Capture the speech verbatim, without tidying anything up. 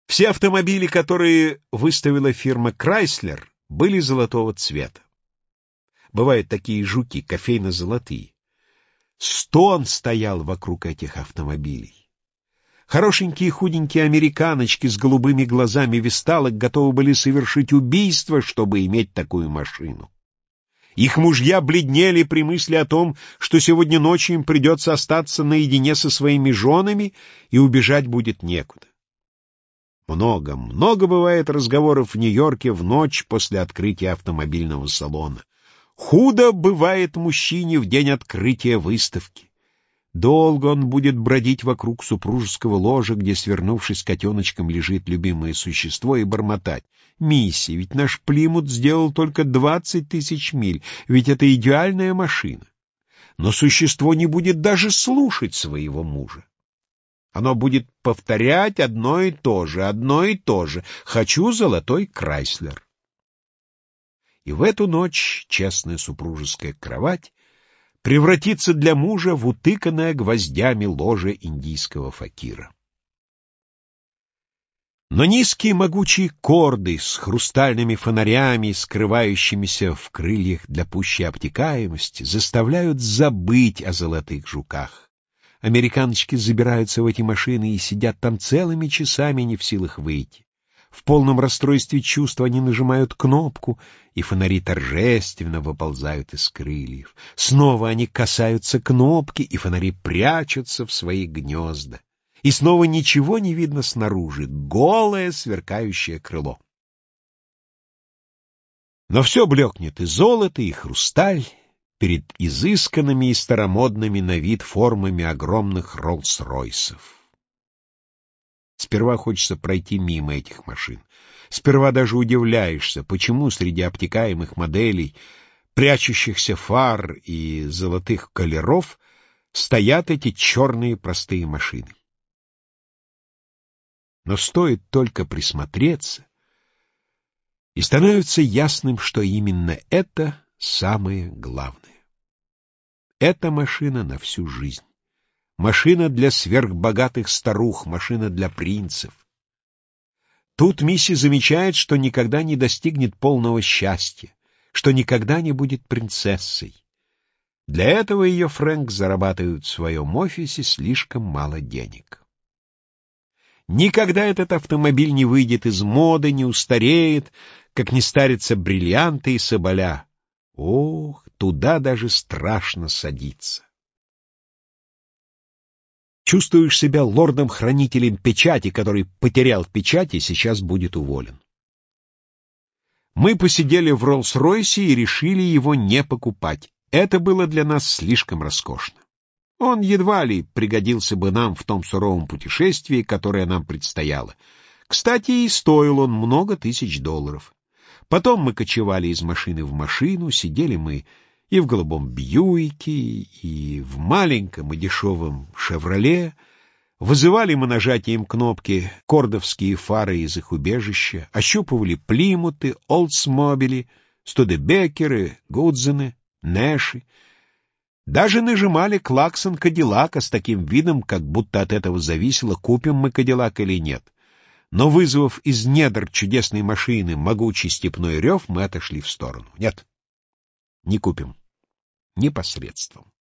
Все автомобили, которые выставила фирма Chrysler, были золотого цвета. Бывают такие жуки, кофейно-золотые. Стон стоял вокруг этих автомобилей. Хорошенькие худенькие американочки с голубыми глазами весталок готовы были совершить убийство, чтобы иметь такую машину. Их мужья бледнели при мысли о том, что сегодня ночью им придется остаться наедине со своими женами, и убежать будет некуда. Много, много бывает разговоров в Нью-Йорке в ночь после открытия автомобильного салона. Худо бывает мужчине в день открытия выставки. Долго он будет бродить вокруг супружеского ложа, где, свернувшись котеночком, лежит любимое существо, и бормотать: «Мисси, ведь наш Плимут сделал только двадцать тысяч миль, ведь это идеальная машина». Но существо не будет даже слушать своего мужа. Оно будет повторять одно и то же, одно и то же: «Хочу золотой Крайслер». И в эту ночь честная супружеская кровать превратится для мужа в утыканное гвоздями ложе индийского факира. Но низкие могучие корды с хрустальными фонарями, скрывающимися в крыльях для пущей обтекаемости, заставляют забыть о золотых жуках. Американочки забираются в эти машины и сидят там целыми часами, не в силах выйти. В полном расстройстве чувств они нажимают кнопку, и фонари торжественно выползают из крыльев. Снова они касаются кнопки, и фонари прячутся в свои гнезда. И снова ничего не видно снаружи, голое сверкающее крыло. Но все блекнет, и золото, и хрусталь, перед изысканными и старомодными на вид формами огромных Роллс-Ройсов. Сперва хочется пройти мимо этих машин. Сперва даже удивляешься, почему среди обтекаемых моделей, прячущихся фар и золотых колеров, стоят эти черные простые машины. Но стоит только присмотреться, и становится ясным, что именно это самое главное. Эта машина на всю жизнь. Машина для сверхбогатых старух, машина для принцев. Тут Мисси замечает, что никогда не достигнет полного счастья, что никогда не будет принцессой. Для этого ее Фрэнк зарабатывает в своем офисе слишком мало денег. Никогда этот автомобиль не выйдет из моды, не устареет, как не старятся бриллианты и соболя. Ох, туда даже страшно садиться. Чувствуешь себя лордом-хранителем печати, который потерял печать и сейчас будет уволен. Мы посидели в Роллс-Ройсе и решили его не покупать. Это было для нас слишком роскошно. Он едва ли пригодился бы нам в том суровом путешествии, которое нам предстояло. Кстати, и стоил он много тысяч долларов. Потом мы кочевали из машины в машину, сидели мы и в голубом Бьюике, и в маленьком и дешевом «Шевроле». Вызывали мы нажатием кнопки кордовские фары из их убежища, ощупывали Плимуты, Олдсмобили, Студебекеры, Гудзены, Нэши. Даже нажимали клаксон Кадиллака с таким видом, как будто от этого зависело, купим мы Кадиллак или нет. Но, вызвав из недр чудесной машины могучий степной рев, мы отошли в сторону. Нет, не купим. Непосредством.